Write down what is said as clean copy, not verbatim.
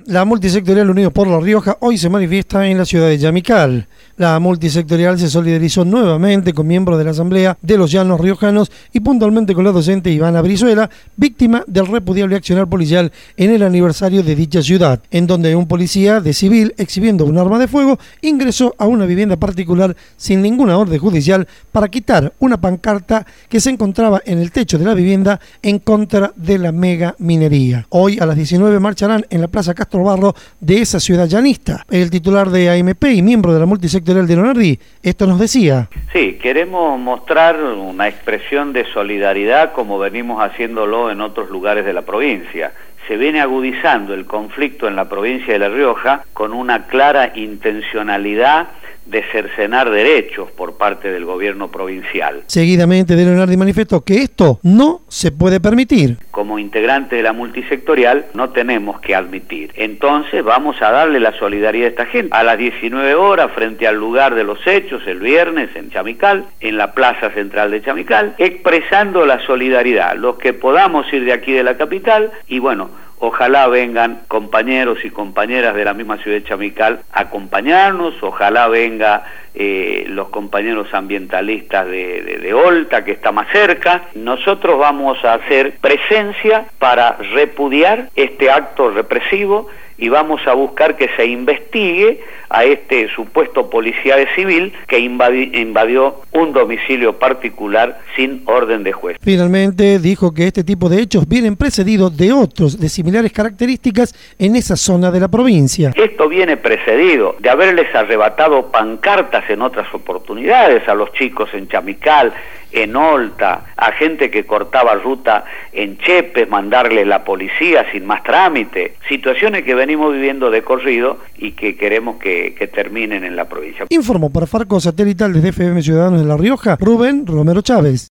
La multisectorial Unidos por La Rioja hoy se manifiesta en la ciudad de Chamical. La multisectorial se solidarizó nuevamente con miembros de la Asamblea de los Llanos Riojanos y puntualmente con la docente Ivana Brizuela, víctima del repudiable accionar policial en el aniversario de dicha ciudad, en donde un policía de civil, exhibiendo un arma de fuego, ingresó a una vivienda particular sin ninguna orden judicial para quitar una pancarta que se encontraba en el techo de la vivienda en contra de la mega minería. Hoy a las 19 marcharán en la Plaza Castro Barro de esa ciudad llanista. El titular de AMP y miembro de la multisectorial de Leonardi, esto nos decía. Sí, queremos mostrar una expresión de solidaridad como venimos haciéndolo en otros lugares de la provincia. Se viene agudizando el conflicto en la provincia de La Rioja con una clara intencionalidad de cercenar derechos por parte del gobierno provincial. Seguidamente, de Leonardi manifestó que esto no se puede permitir. Como integrante de la multisectorial no tenemos que admitir. Entonces vamos a darle la solidaridad a esta gente. A las 19 horas, frente al lugar de los hechos, el viernes en Chamical, en la plaza central de Chamical, expresando la solidaridad. Los que podamos ir de aquí de la capital y bueno, ojalá vengan compañeros y compañeras de la misma ciudad de Chamical a acompañarnos, ojalá venga los compañeros ambientalistas de Olta, que está más cerca. Nosotros vamos a hacer presencia para repudiar este acto represivo y vamos a buscar que se investigue a este supuesto policía de civil que invadió un domicilio particular sin orden de juez. Finalmente dijo que este tipo de hechos vienen precedidos de otros de similares características en esa zona de la provincia. Esto viene precedido de haberles arrebatado pancartas en otras oportunidades a los chicos en Chamical, en Olta, a gente que cortaba ruta en Chepe, mandarle la policía sin más trámite, situaciones que venimos viviendo de corrido y que queremos que terminen en la provincia. Informó para Farco Satelital desde FM Ciudadanos de La Rioja, Rubén Romero Chávez.